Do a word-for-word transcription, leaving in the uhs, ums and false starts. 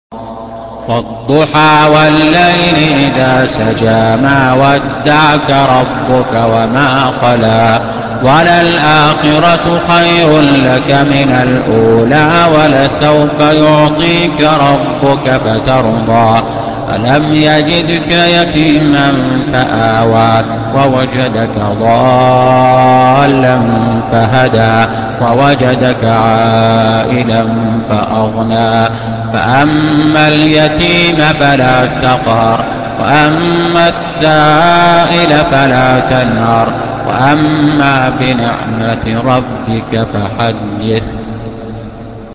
والضحى والليل إذا سجى ما ودعك ربك وما قلى وللآخرة خير لك من الأولى ولسوف يعطيك ربك فترضى ألم يجدك يتيما فآوى ووجدك ضالا فهدى ووجدك عائلا فأغنى فأما اليتيم فلا تقهر وأما السائل فلا تنهر وأما بنعمة ربك فحدث.